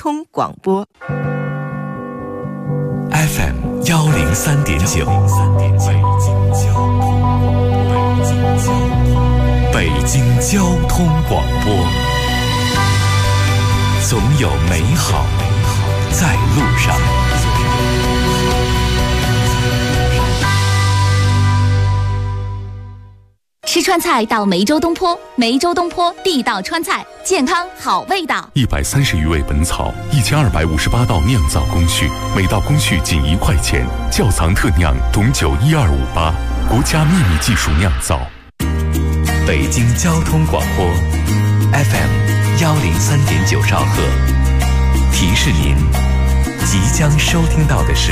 通广播 FM 103.9，北京交通广播，总有美好在路上。 吃川菜到梅州东坡，梅州东坡地道川菜，健康好味道。 130余味本草，1258道酿造工序，每道工序仅1块钱。窖藏特酿董酒12588，国家秘密技术酿造。 北京交通广播 FM 103.9兆赫，提示您即将收听到的是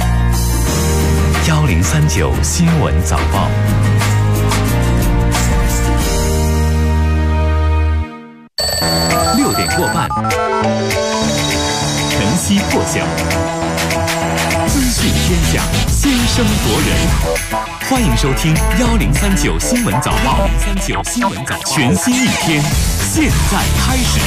1039新闻早报。6点过半，晨曦破晓，资讯天下，先声夺人。欢迎收听1039新闻早报，1039新闻早报，全新一天，现在开始。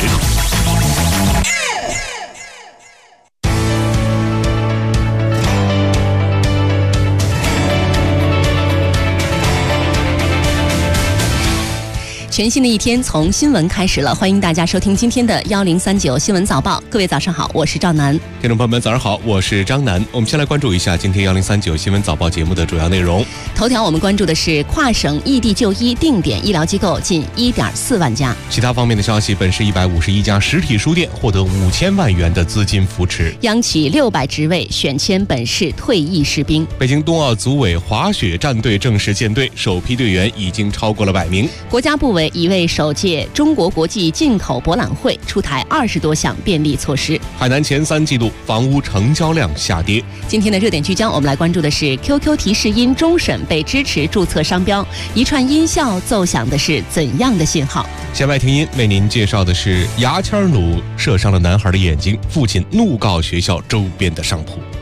全新的一天从新闻开始了，欢迎大家收听今天的1039新闻早报。各位早上好，我是赵楠。 听众朋友们早上好，我是张楠。我们先来关注一下今天1039新闻早报节目的主要内容。 头条我们关注的是跨省异地就医定点医疗机构近1.4万家。 其他方面的消息，本市151家实体书店获得5000万元的资金扶持。 央企600职位选签本市退役士兵。 北京冬奥组委滑雪战队正式建队，首批队员已经超过了100名。 国家部委已为首届中国国际进口博览会出台20多项便利措施。 海南前3季度房屋成交量下跌。 今天的热点聚焦，我们来关注的是 QQ 提示音终审被支持注册商标，一串音效奏响的是怎样的信号？ 弦外听音为您介绍的是牙签弩射伤了男孩的眼睛，父亲怒告学校周边的商铺。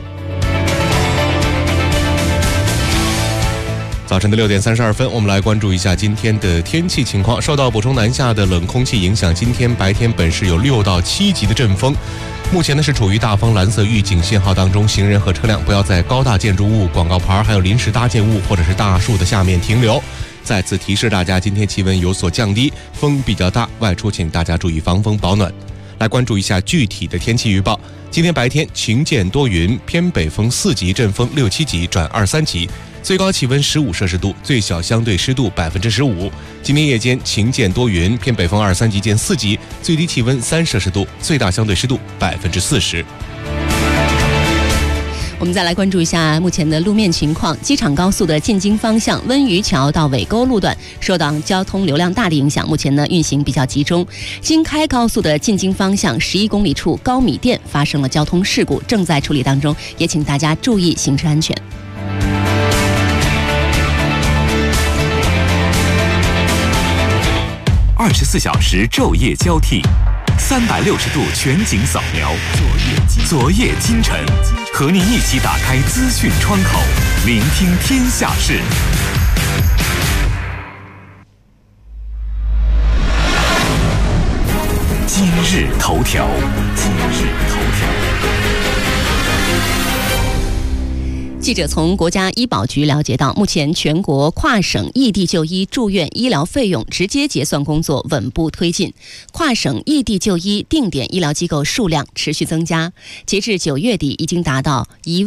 早晨的6点32分，我们来关注一下今天的天气情况。受到补充南下的冷空气影响，今天白天本市有6到7级的阵风。目前呢是处于大风蓝色预警信号当中，行人和车辆不要在高大建筑物、广告牌还有临时搭建物或者是大树的下面停留。再次提示大家，今天气温有所降低，风比较大，外出请大家注意防风保暖。来关注一下具体的天气预报。今天白天晴间多云，偏北风4级，阵风6、7级转2、3级，最高气温15摄氏度，最小相对湿度15%。今天夜间晴间多云，偏北风2、3级见4级，最低气温3摄氏度，最大相对湿度40%。 我们再来关注一下目前的路面情况。机场高速的进京方向温榆桥到尾沟路段受到交通流量大的影响，目前呢运行比较集中。京开高速的进京方向11公里处高米店发生了交通事故，正在处理当中，也请大家注意行车安全。 24小时昼夜交替，360度全景扫描，昨夜今晨，和您一起打开资讯窗口，聆听天下事。今日头条。 记者从国家医保局了解到，目前全国跨省异地就医住院医疗费用直接结算工作稳步推进，跨省异地就医定点医疗机构数量持续增加，截至9月底已经达到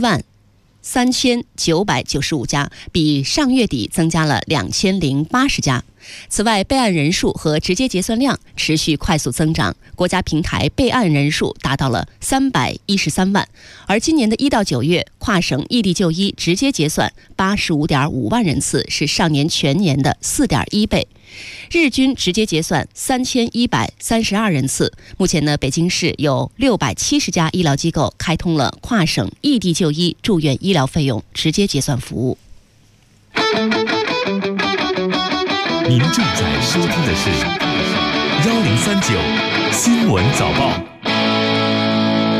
13995家，比上月底增加了2080家。此外，备案人数和直接结算量持续快速增长，国家平台备案人数达到了313万，而今年的1到9月，跨省异地就医直接结算85.5万人次，是上年全年的4.1倍。日均直接结算3132人次。目前呢，北京市有670家医疗机构开通了跨省异地就医住院医疗费用直接结算服务。 您正在收听的是1039新闻早报。 我们继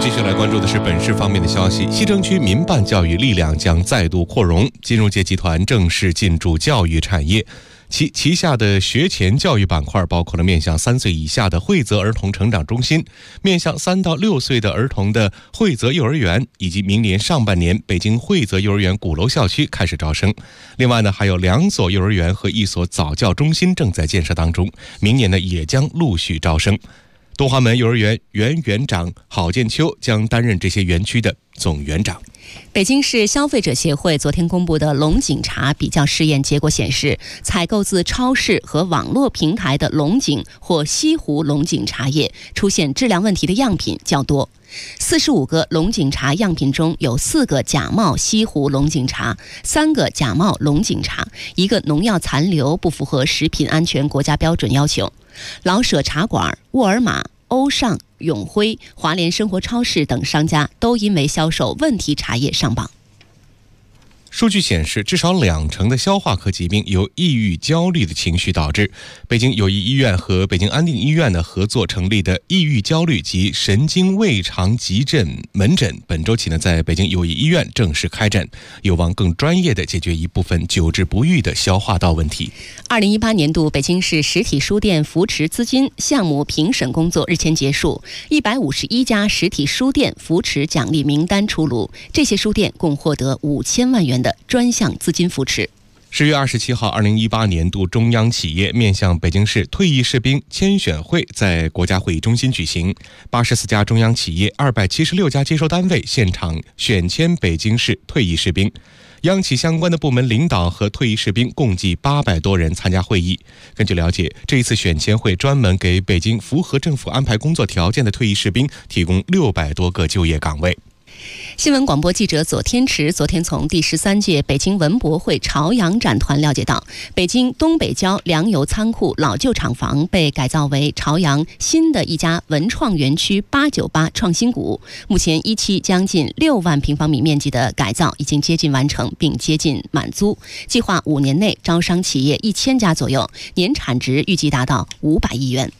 继续来关注的是本市方面的消息。西城区民办教育力量将再度扩容，金融界集团正式进驻教育产业。其旗下的学前教育板块包括了面向3岁以下的惠泽儿童成长中心，面向3到6岁的儿童的惠泽幼儿园，以及明年上半年北京惠泽幼儿园鼓楼校区开始招生。另外呢，还有2所幼儿园和1所早教中心正在建设当中，明年呢也将陆续招生。东华门幼儿园原园长郝建秋将担任这些园区的总园长。 北京市消费者协会昨天公布的龙井茶比较试验结果显示，采购自超市和网络平台的龙井或西湖龙井茶叶出现质量问题的样品较多。45个龙井茶样品中有4个假冒西湖龙井茶，3个假冒龙井茶，1个农药残留不符合食品安全国家标准要求。老舍茶馆、沃尔玛、欧尚、永辉、华联生活超市等商家都因为销售问题茶叶上榜。 数据显示，至少20%的消化科疾病由抑郁焦虑的情绪导致。北京友谊医院和北京安定医院的合作成立的抑郁焦虑及神经胃肠急诊门诊，本周起呢在北京友谊医院正式开展，有望更专业地解决一部分久治不愈的消化道问题。 2018年度北京市实体书店扶持资金项目评审工作日前结束，151家实体书店扶持奖励名单出炉，这些书店共获得5000万元的专项资金扶持。 10月27号，2018年度中央企业面向北京市退役士兵签选会在国家会议中心举行，84家中央企业、276家接收单位现场选签北京市退役士兵。央企相关的部门领导和退役士兵共计800多人参加会议。根据了解，这一次选签会专门给北京符合政府安排工作条件的退役士兵提供600多个就业岗位。 新闻广播记者左天池昨天从第13届北京文博会朝阳展团了解到，北京东北郊粮油仓库老旧厂房被改造为朝阳新的一家文创园区898创新谷，目前一期将近6万平方米面积的改造已经接近完成并接近满租，计划5年内招商企业1000家左右，年产值预计达到500亿元。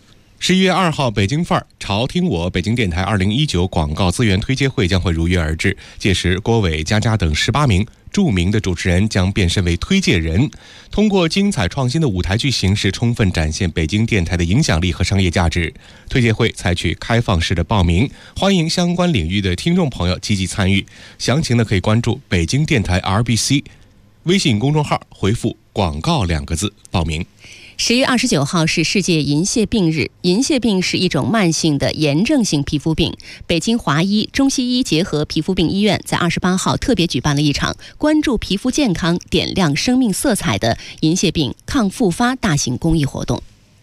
11月2号，北京范儿潮听我北京电台2019广告资源推介会将会如约而至，届时郭伟、佳佳等18名著名的主持人将变身为推介人，通过精彩创新的舞台剧形式，充分展现北京电台的影响力和商业价值。推介会采取开放式的报名，欢迎相关领域的听众朋友积极参与。详情呢可以关注北京电台 RBC 微信公众号，回复广告2个字报名。 10月29号是世界银屑病日。银屑病是一种慢性的炎症性皮肤病。北京华医中西医结合皮肤病医院在28号特别举办了一场关注皮肤健康、点亮生命色彩的银屑病抗复发大型公益活动。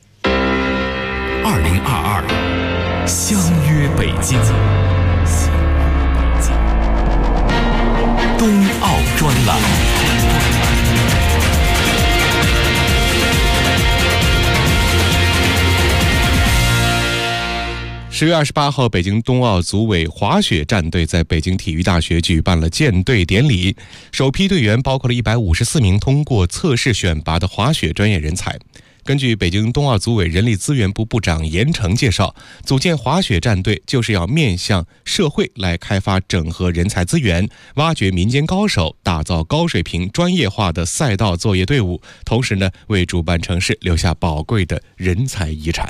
2022相约北京，冬奥专栏。 10月28号，北京冬奥组委滑雪战队在北京体育大学举办了建队典礼。首批队员包括了154名通过测试选拔的滑雪专业人才。根据北京冬奥组委人力资源部部长严成介绍，组建滑雪战队就是要面向社会来开发整合人才资源，挖掘民间高手，打造高水平专业化的赛道作业队伍，同时呢，为主办城市留下宝贵的人才遗产。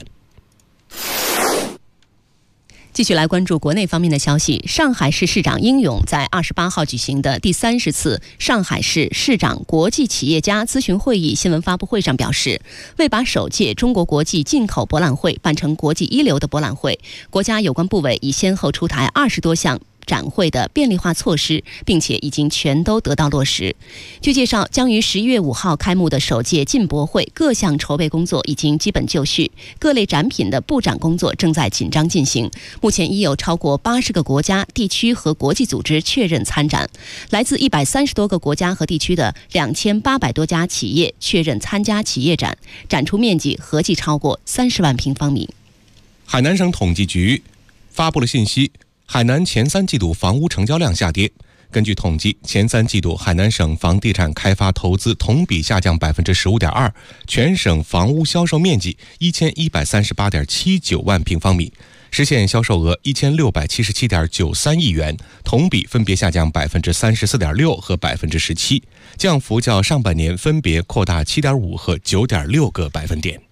继续来关注国内方面的消息。上海市市长英勇在28号举行的第30次上海市市长国际企业家咨询会议新闻发布会上表示，为把首届中国国际进口博览会办成国际一流的博览会，国家有关部委已先后出台20多项展会的便利化措施，并且已经全都得到落实。据介绍，将于11月5号开幕的首届进博会各项筹备工作已经基本就绪，各类展品的布展工作正在紧张进行。目前已有超过80个国家、地区和国际组织确认参展，来自130多个国家和地区的2800多家企业确认参加企业展，展出面积合计超过30万平方米。 海南省统计局发布了信息，海南前3季度房屋成交量下跌。根据统计，前3季度海南省房地产开发投资同比下降 15.2%， 全省房屋销售面积1138.79万平方米。 实现销售额1677.93亿元，同比分别下降34.6%和17%，降幅较上半年分别扩大7.5和9.6个百分点。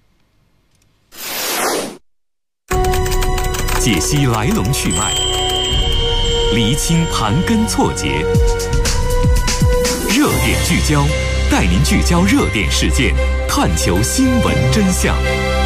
解析来龙去脉，厘清盘根错节，热点聚焦，带您聚焦热点事件，探求新闻真相。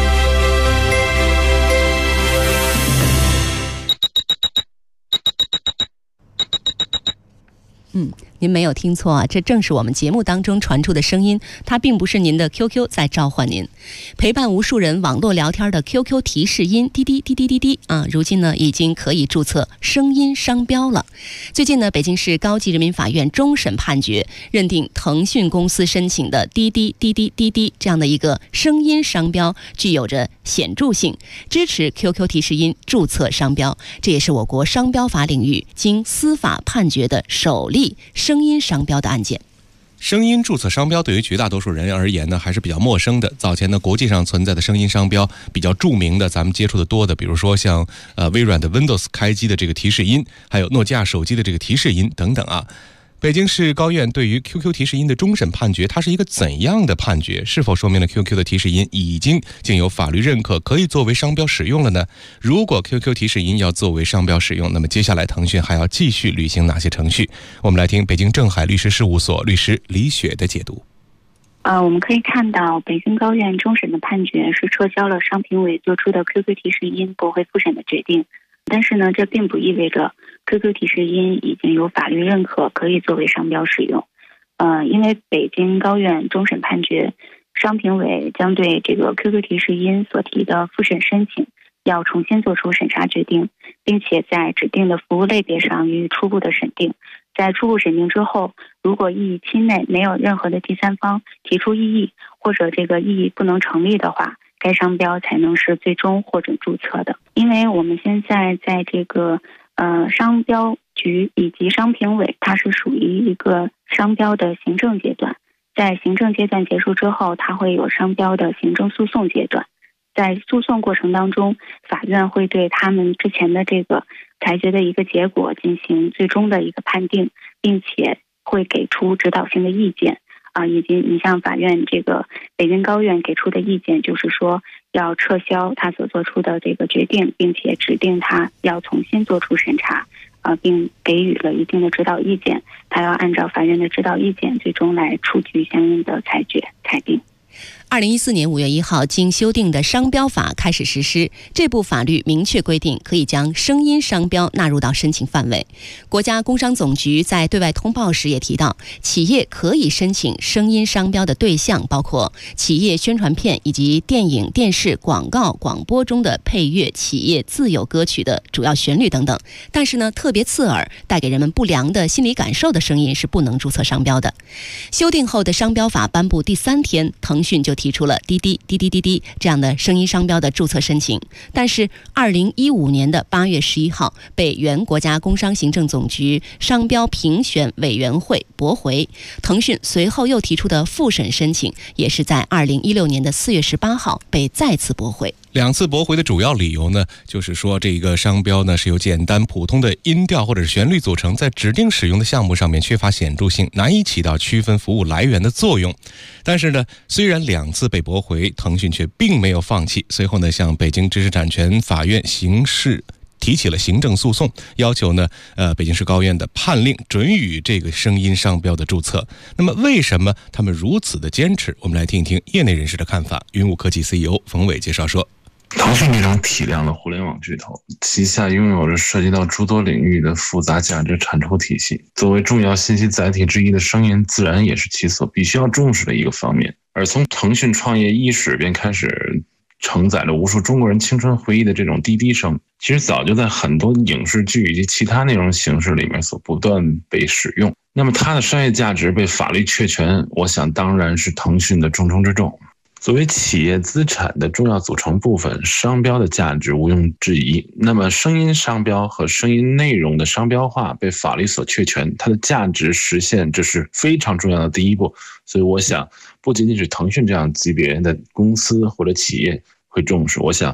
您没有听错啊，这正是我们节目当中传出的声音，它并不是您的 QQ 在召唤您。陪伴无数人网络聊天的 QQ 提示音滴滴滴滴滴滴啊，如今呢已经可以注册声音商标了。最近呢，北京市高级人民法院终审判决认定腾讯公司申请的滴滴滴滴滴滴这样的一个声音商标具有着显著性，支持 QQ 提示音注册商标。这也是我国商标法领域经司法判决的首例声音商标的案件。 声音注册商标对于绝大多数人而言呢，还是比较陌生的。早前呢，国际上存在的声音商标比较著名的，咱们接触的多的，比如说像微软的 Windows 开机的这个提示音，还有诺基亚手机的这个提示音等等啊。北京市高院对于 QQ 提示音的终审判决，它是一个怎样的判决？是否说明了 QQ 的提示音已经经有法律认可，可以作为商标使用了呢？如果 QQ 提示音要作为商标使用，那么接下来腾讯还要继续履行哪些程序？我们来听北京正海律师事务所律师李雪的解读。 我们可以看到，北京高院终审的判决是撤销了商评委做出的 QQ 提示音驳回复审的决定，但是呢，这并不意味着 QQ 提示音已经有法律认可，可以作为商标使用。因为北京高院终审判决，商评委将对这个 QQ 提示音所提的复审申请要重新做出审查决定，并且在指定的服务类别上予以初步的审定。在初步审定之后，如果异议期内没有任何的第三方提出异议，或者这个异议不能成立的话，该商标才能是最终获准注册的。因为我们现在在这个商标局以及商评委，它是属于一个商标的行政阶段，在行政阶段结束之后，它会有商标的行政诉讼阶段。在诉讼过程当中，法院会对他们之前的这个裁决的一个结果进行最终的一个判定，并且会给出指导性的意见以及你像法院这个北京高院给出的意见，就是说要撤销他所做出的这个决定，并且指定他要重新做出审查并给予了一定的指导意见，他要按照法院的指导意见最终来出具相应的裁定。 2014年5月1号，经修订的商标法开始实施。这部法律明确规定，可以将声音商标纳入到申请范围。国家工商总局在对外通报时也提到，企业可以申请声音商标的对象包括企业宣传片以及电影、电视、广告、广播中的配乐、企业自有歌曲的主要旋律等等。但是呢，特别刺耳、带给人们不良的心理感受的声音是不能注册商标的。修订后的商标法颁布第3天，腾讯就提出了滴滴滴滴滴滴这样的声音商标的注册申请，但是2015年的8月11号被原国家工商行政总局商标评选委员会驳回。腾讯随后又提出的复审申请，也是在2016年的4月18号被再次驳回。 2次驳回的主要理由呢，就是说这个商标呢是由简单普通的音调或者是旋律组成，在指定使用的项目上面缺乏显著性，难以起到区分服务来源的作用。但是呢，虽然2次被驳回，腾讯却并没有放弃，随后呢向北京知识产权法院刑事提起了行政诉讼，要求呢北京市高院的判令准予这个声音商标的注册。那么为什么他们如此的坚持？我们来听一听业内人士的看法。云武科技 CEO 冯伟介绍说， 腾讯这种体量的互联网巨头，旗下拥有着涉及到诸多领域的复杂价值产出体系，作为重要信息载体之一的声音，自然也是其所必须要重视的一个方面。而从腾讯创业伊始便开始承载了无数中国人青春回忆的这种滴滴声，其实早就在很多影视剧以及其他内容形式里面所不断被使用。那么它的商业价值被法律确权，我想当然是腾讯的重中之重。作为企业资产的重要组成部分，商标的价值毋庸置疑。那么声音商标和声音内容的商标化被法律所确权，它的价值实现，这是非常重要的第一步。所以我想不仅仅是腾讯这样级别的公司或者企业会重视，我想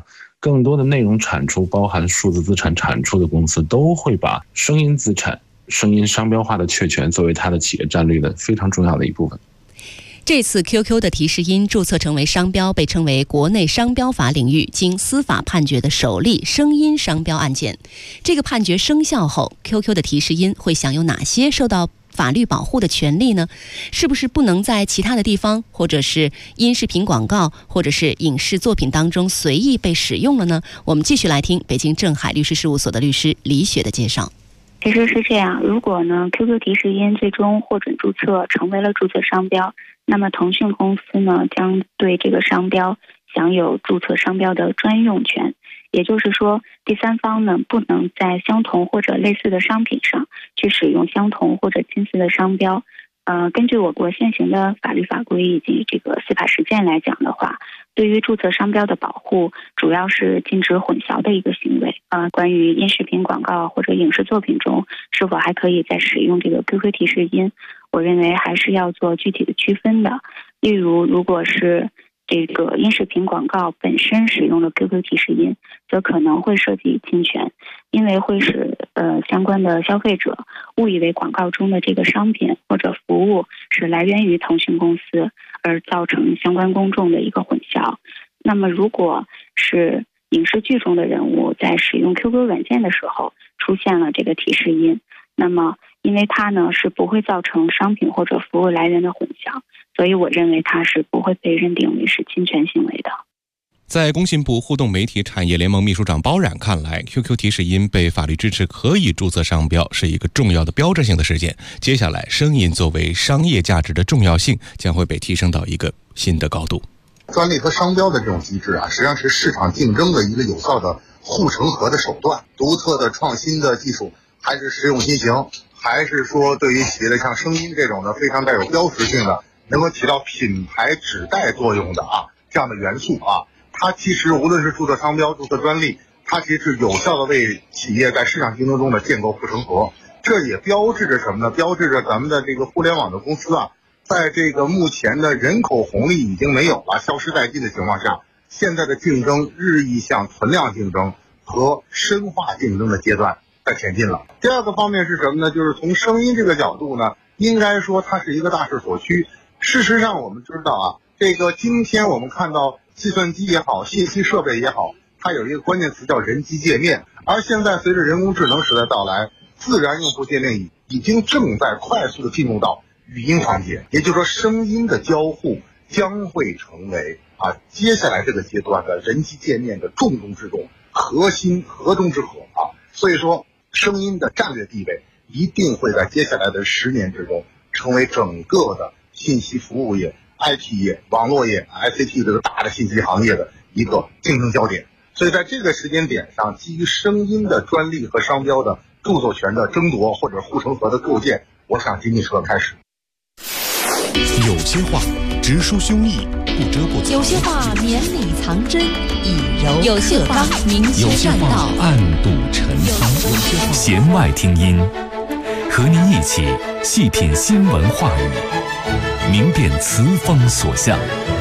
更多的内容产出，包含数字资产产出的公司，都会把声音资产、声音商标化的确权作为它的企业战略的非常重要的一部分。 这次 QQ 的提示音注册成为商标，被称为国内商标法领域经司法判决的首例声音商标案件。这个判决生效后， QQ 的提示音会享有哪些受到法律保护的权利呢？是不是不能在其他的地方，或者是音视频广告，或者是影视作品当中随意被使用了呢？我们继续来听北京正海律师事务所的律师李雪的介绍。 其实是这样，如果呢 QQ 提示音最终获准注册成为了注册商标，那么腾讯公司呢将对这个商标享有注册商标的专用权。也就是说，第三方呢不能在相同或者类似的商品上去使用相同或者近似的商标。根据我国现行的法律法规以及这个司法实践来讲的话，对于注册商标的保护，主要是禁止混淆的一个行为。关于音视频广告或者影视作品中是否还可以再使用这个 QQ 提示音，我认为还是要做具体的区分的。例如，如果是这个音视频广告本身使用了 QQ 提示音，则可能会涉及侵权，因为会使相关的消费者误以为广告中的这个商品或者服务是来源于腾讯公司，而造成相关公众的一个混淆。那么如果是影视剧中的人物在使用 QQ 软件的时候出现了这个提示音，那么因为它呢是不会造成商品或者服务来源的混淆，所以我认为它是不会被认定为是侵权行为的。 在工信部互动媒体产业联盟秘书长包冉看来， QQ 提示音被法律支持可以注册商标是一个重要的标志性的事件。接下来，声音作为商业价值的重要性将会被提升到一个新的高度。 专利和商标的这种机制实际上是市场竞争的一个有效的护城河的手段。独特的创新的技术，还是实用新型，还是说对于企业的像声音这种的非常带有标识性的，能够起到品牌指代作用的这样的元素它其实无论是注册商标、注册专利，它其实是有效的为企业在市场竞争中的建构护城河。这也标志着什么呢？标志着咱们的这个互联网的公司在这个目前的人口红利已经没有了、消失殆尽的情况下，现在的竞争日益向存量竞争和深化竞争的阶段在前进了。第二个方面是什么呢？就是从声音这个角度呢，应该说它是一个大势所趋。事实上我们知道这个今天我们看到计算机也好，信息设备也好，它有一个关键词叫人机界面。而现在随着人工智能时代到来，自然用户界面已经正在快速的进入到语音环节，也就是说声音的交互将会成为接下来这个阶段的人机界面的重中之重、核中之核所以说声音的战略地位一定会在接下来的10年之中成为整个的信息服务业、IT 业、网络业、ICT 这个大的信息行业的一个竞争焦点。所以在这个时间点上，基于声音的专利和商标的著作权的争夺或者护城河的构建，我想仅仅是个开始。 有些话直抒胸臆，不遮不藏； 有些话绵里藏针，以柔有些话明有些话确栈道， 暗度陈仓，弦外听音，和您一起细品新闻话语，明辨词风所向。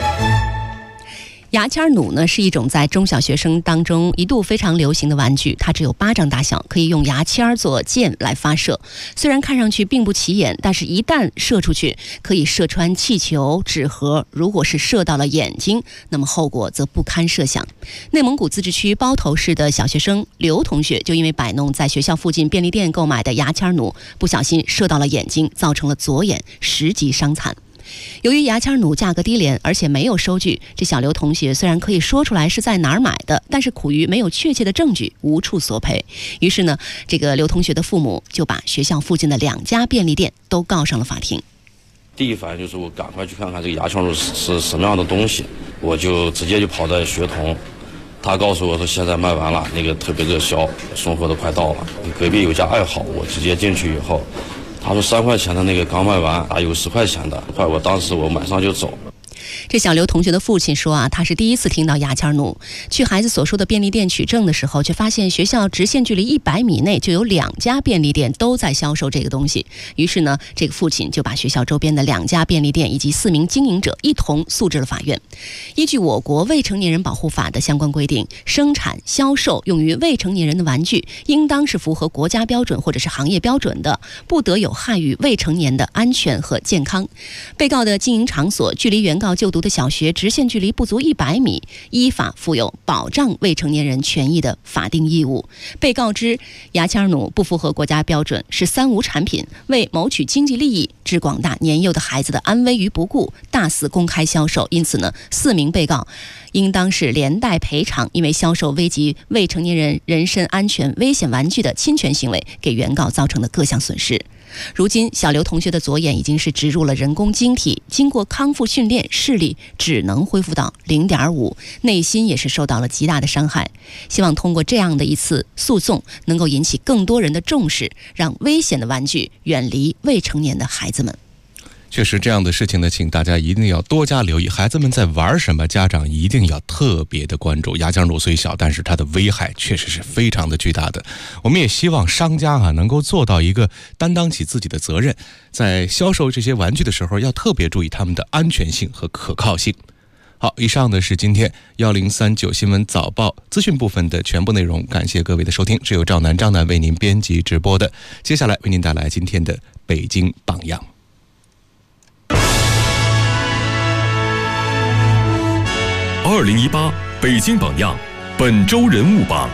牙签弩呢是一种在中小学生当中一度非常流行的玩具，它只有巴掌大小，可以用牙签做箭来发射。虽然看上去并不起眼，但是一旦射出去，可以射穿气球、纸盒。如果是射到了眼睛，那么后果则不堪设想。内蒙古自治区包头市的小学生刘同学就因为摆弄在学校附近便利店购买的牙签弩，不小心射到了眼睛，造成了左眼10级伤残。由于牙签弩价格低廉，而且没有收据，这小刘同学虽然可以说出来是在哪儿买的，但是苦于没有确切的证据，无处索赔。于是呢，这个刘同学的父母就把学校附近的2家便利店都告上了法庭。 第一反应就是我赶快去看看这个牙签弩是什么样的东西，我就直接就跑在学童，他告诉我说现在卖完了，那个特别热销，送货都快到了。隔壁有家爱好，我直接进去以后，他说3块钱的那个刚卖完，有10块钱的，我当时马上就走。 这小刘同学的父亲说啊，他是第一次听到牙签弩。去孩子所说的便利店取证的时候，却发现学校直线距离100米内就有2家便利店都在销售这个东西。于是呢，这个父亲就把学校周边的2家便利店以及4名经营者一同诉至了法院。依据我国未成年人保护法的相关规定，生产、销售用于未成年人的玩具，应当是符合国家标准或者是行业标准的，不得有害于未成年的安全和健康。被告的经营场所距离原告就读的小学直线距离不足100米，依法负有保障未成年人权益的法定义务。被告之牙签弩不符合国家标准，是3无产品，为谋取经济利益，置广大年幼的孩子的安危于不顾，大肆公开销售。因此呢，4名被告应当是连带赔偿因为销售危及未成年人人身安全危险玩具的侵权行为给原告造成的各项损失。如今小刘同学的左眼已经是植入了人工晶体，经过康复训练，视力只能恢复到0.5，内心也是受到了极大的伤害。希望通过这样的一次诉讼，能够引起更多人的重视，让危险的玩具远离未成年的孩子们。 确实，这样的事情呢，请大家一定要多加留意。孩子们在玩什么，家长一定要特别的关注。牙签弩虽小，但是它的危害确实是非常的巨大的。我们也希望商家能够做到一个担当起自己的责任，在销售这些玩具的时候，要特别注意它们的安全性和可靠性。好，以上呢是今天1039新闻早报资讯部分的全部内容，感谢各位的收听，是由张楠为您编辑直播的。接下来为您带来今天的北京榜样。 2018北京榜样本周人物榜。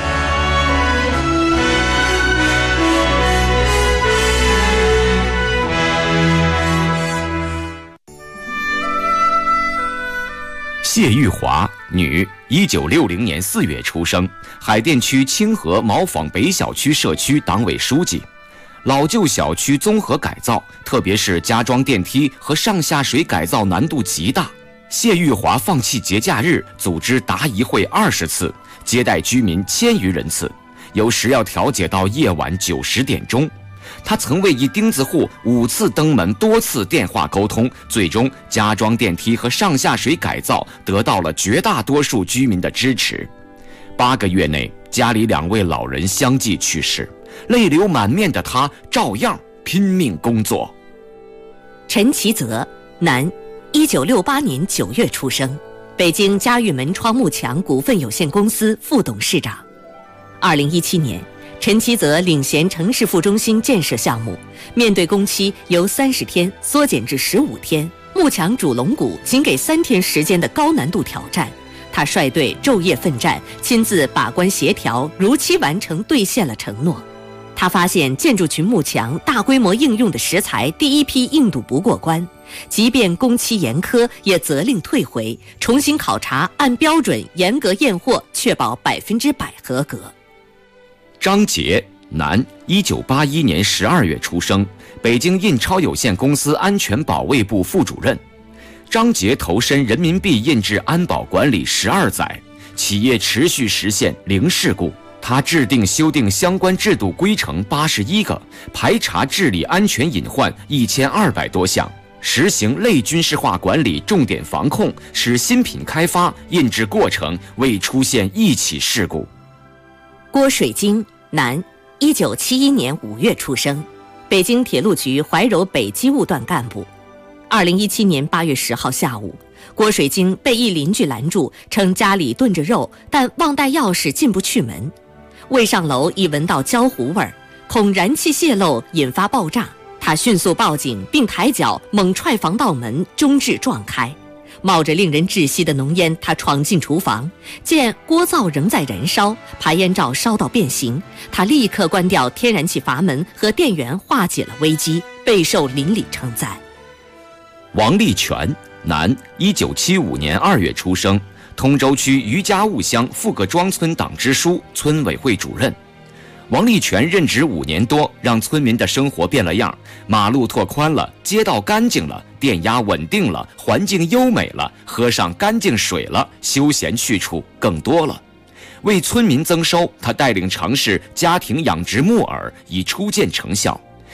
谢玉华，女，1960年4月出生，海淀区清河毛坊北小区社区党委书记。老旧小区综合改造，特别是加装电梯和上下水改造难度极大。谢玉华放弃节假日，组织答疑会20次，接待居民1000余人次，有时要调解到夜晚9、10点钟。他曾为一钉子户5次登门，多次电话沟通，最终加装电梯和上下水改造得到了绝大多数居民的支持。8个月内，家里2位老人相继去世，泪流满面的他照样拼命工作。 陈其泽，男，1968年9月出生，北京嘉峪门窗幕墙股份有限公司副董事长。2017年，陈其泽领衔城市副中心建设项目，面对工期由30天缩减至15天，幕墙主龙骨仅给3天时间的高难度挑战，他率队昼夜奋战，亲自把关协调，如期完成兑现了承诺。他发现建筑群幕墙大规模应用的石材第一批硬度不过关，即便工期严苛，也责令退回，重新考察，按标准严格验货，确保100%合格。 张杰，男，1981年12月出生，北京印钞有限公司安全保卫部副主任。张杰投身人民币印制安保管理12载，企业持续实现零事故。他制定修订相关制度规程81个，排查治理安全隐患1200多项，实行类军事化管理重点防控，使新品开发、印制过程未出现一起事故。 郭水晶，男，1971年5月出生，北京铁路局怀柔北机务段干部。2017年8月10号下午，郭水晶被一邻居拦住，称家里炖着肉，但忘带钥匙进不去门。未上楼已闻到焦糊味儿，恐燃气泄漏引发爆炸，他迅速报警，并抬脚猛踹防盗门，中置撞开。冒着令人窒息的浓烟，他闯进厨房，见锅灶仍在燃烧，排烟罩烧到变形，他立刻关掉天然气阀门和电源，化解了危机，备受邻里称赞。 王立全，男，1975年2月出生，通州区余家务乡富各庄村党支书、村委会主任。王立全任职5年多，让村民的生活变了样，马路拓宽了，街道干净了，电压稳定了，环境优美了，喝上干净水了，休闲去处更多了。为村民增收，他带领尝试家庭养殖木耳，已初见成效。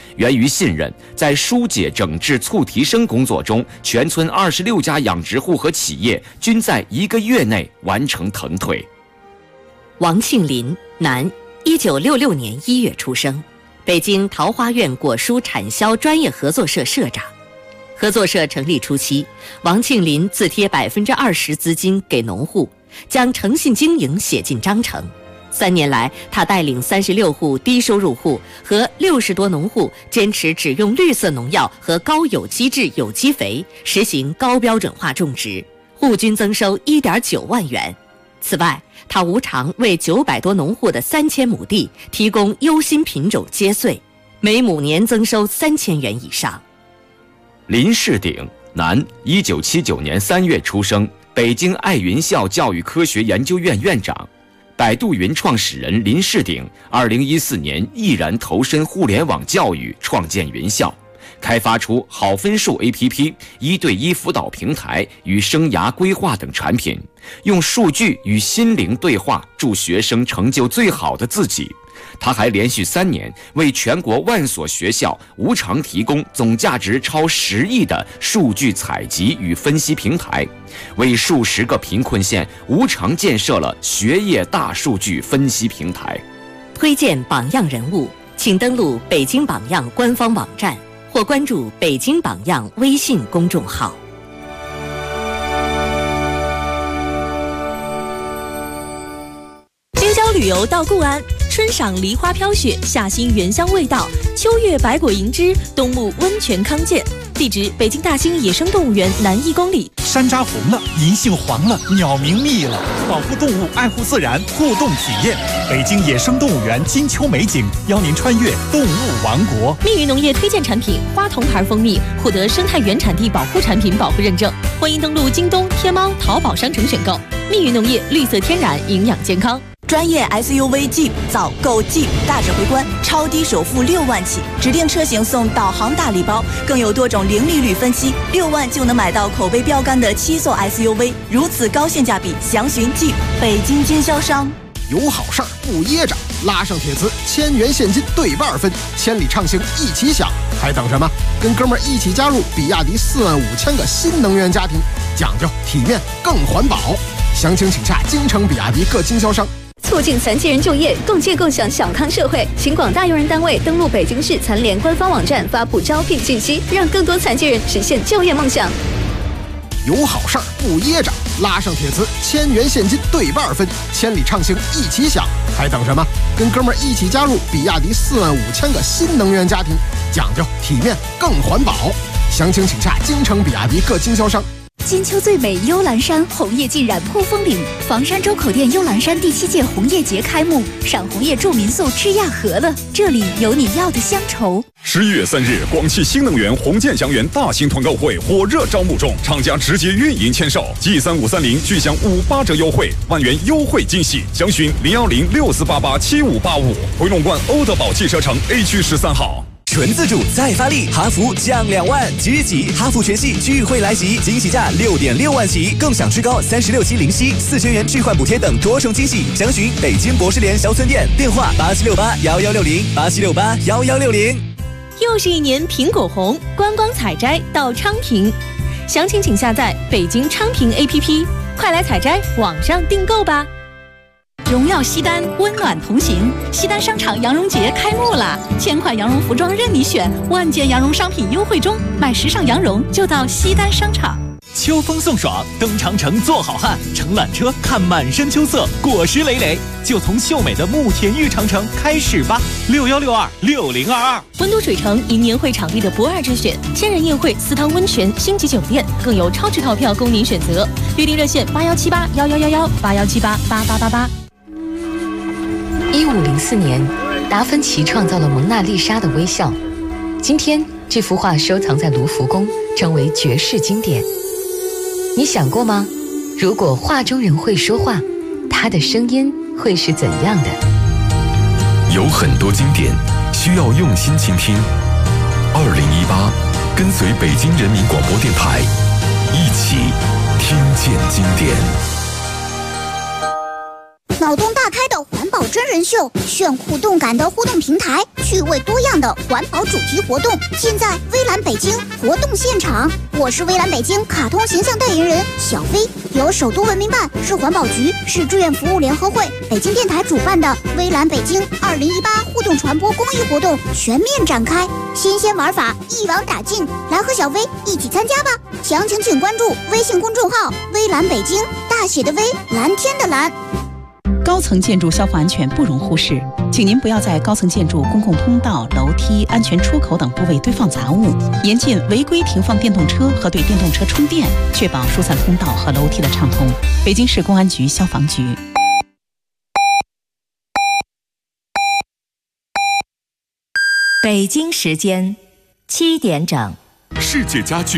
源于信任，在疏解整治促提升工作中，全村26家养殖户和企业均在1个月内完成腾退。 王庆林，男，1966年1月出生，北京桃花苑果蔬产销专业合作社社长。合作社成立初期，王庆林自贴20%资金给农户，将诚信经营写进章程。3年来，他带领36户低收入户和60多农户坚持只用绿色农药和高有机质有机肥，实行高标准化种植，户均增收1.9万元。此外，他无偿为900多农户的3000亩地提供优新品种接穗，每亩年增收3000元以上。 林世鼎，男，1979年3月出生，北京爱云校教育科学研究院院长。百度云创始人林世鼎2014年毅然投身互联网教育，创建云校，开发出好分数 APP、1对1辅导平台与生涯规划等产品，用数据与心灵对话，助学生成就最好的自己。他还连续3年为全国万所学校无偿提供总价值超10亿的数据采集与分析平台，为数十个贫困县无偿建设了学业大数据分析平台。 推荐榜样人物，请登录北京榜样官方网站或关注北京榜样微信公众号。 京郊旅游到固安，春赏梨花飘雪，夏欣原香味道，秋月百果盈枝，冬沐温泉康健。地址：北京大兴野生动物园南1公里。 山楂红了，银杏黄了，鸟鸣密了，保护动物，爱护自然，互动体验。北京野生动物园金秋美景，邀您穿越动物王国。 蜜语农业推荐产品花童牌蜂蜜获得生态原产地保护产品保护认证，欢迎登录京东、天猫、淘宝商城选购。蜜语农业，绿色天然，营养健康。 专业 SUV Jeep 早购 Jeep 大指挥官，超低首付6万起，指定车型送导航大礼包，更有多种零利率分期，6万就能买到口碑标杆的7座 SUV， 如此高性价比，详询 Jeep 北京经销商。 有好事儿不噎着，拉上铁磁，1000元现金对半分，千里畅行一起享，还等什么？跟哥们儿一起加入比亚迪45000个新能源家庭，讲究体面更环保。详情请洽京城比亚迪各经销商。 促进残疾人就业，共建共享小康社会，请广大用人单位登录北京市残联官方网站发布招聘信息，让更多残疾人实现就业梦想。 有好事儿不噎着，拉上铁磁，1000元现金对半分，千里畅行一起享，还等什么？跟哥们儿一起加入比亚迪45000个新能源家庭，讲究体面更环保。详情请洽京城比亚迪各经销商。 金秋最美幽兰山，红叶尽染扑风岭。房山周口店幽兰山第7届红叶节开幕，赏红叶住民宿吃亚和了，这里有你要的乡愁。 11月3日，广汽新能源红箭祥源大型团购会火热招募中，厂家直接运营签售，G3530具享58折优惠，万元优惠惊喜，详询01064887585，回龙观欧德宝汽车城 A 区13号。 纯自主再发力，哈弗降2万，即日起哈弗全系聚会来袭，惊喜价6.6万起，更享至高36期零息，4000元置换补贴等多重惊喜。详询北京博士联销村店，电话87681160，87681160。 又是一年苹果红，观光采摘到昌平，详情请下载北京昌平 APP， 快来采摘，网上订购吧。 荣耀西单，温暖同行。西单商场羊绒节开幕啦！1000款羊绒服装任你选，万件羊绒商品优惠中，买时尚羊绒就到西单商场。 秋风送爽，登长城做好汉，乘缆车看满山秋色，果实累累，就从秀美的慕田峪长城开始吧！61626022。 温都水城迎年会场地的不二之选，千人宴会、私汤温泉、星级酒店，更有超值套票供您选择。预订热线81781111，8178888888。 1504年，达芬奇创造了蒙娜丽莎的微笑。今天，这幅画收藏在卢浮宫，成为绝世经典。你想过吗？如果画中人会说话，他的声音会是怎样的？ 有很多经典需要用心倾听。2018，跟随北京人民广播电台，一起听见经典。 脑洞大开的环保保真人秀，炫酷动感的互动平台，趣味多样的环保主题活动，尽在微蓝北京活动现场。我是微蓝北京卡通形象代言人小飞，由首都文明办、市环保局、市志愿服务联合会、北京电台主办的微蓝北京2018互动传播公益活动全面展开，新鲜玩法一网打尽，来和小飞一起参加吧！详情请关注微信公众号“微蓝北京”，大写的微，蓝天的蓝。 高层建筑消防安全不容忽视，请您不要在高层建筑公共通道、楼梯、安全出口等部位堆放杂物，严禁违规停放电动车和对电动车充电，确保疏散通道和楼梯的畅通。北京市公安局消防局。 北京时间7点整。 世界家具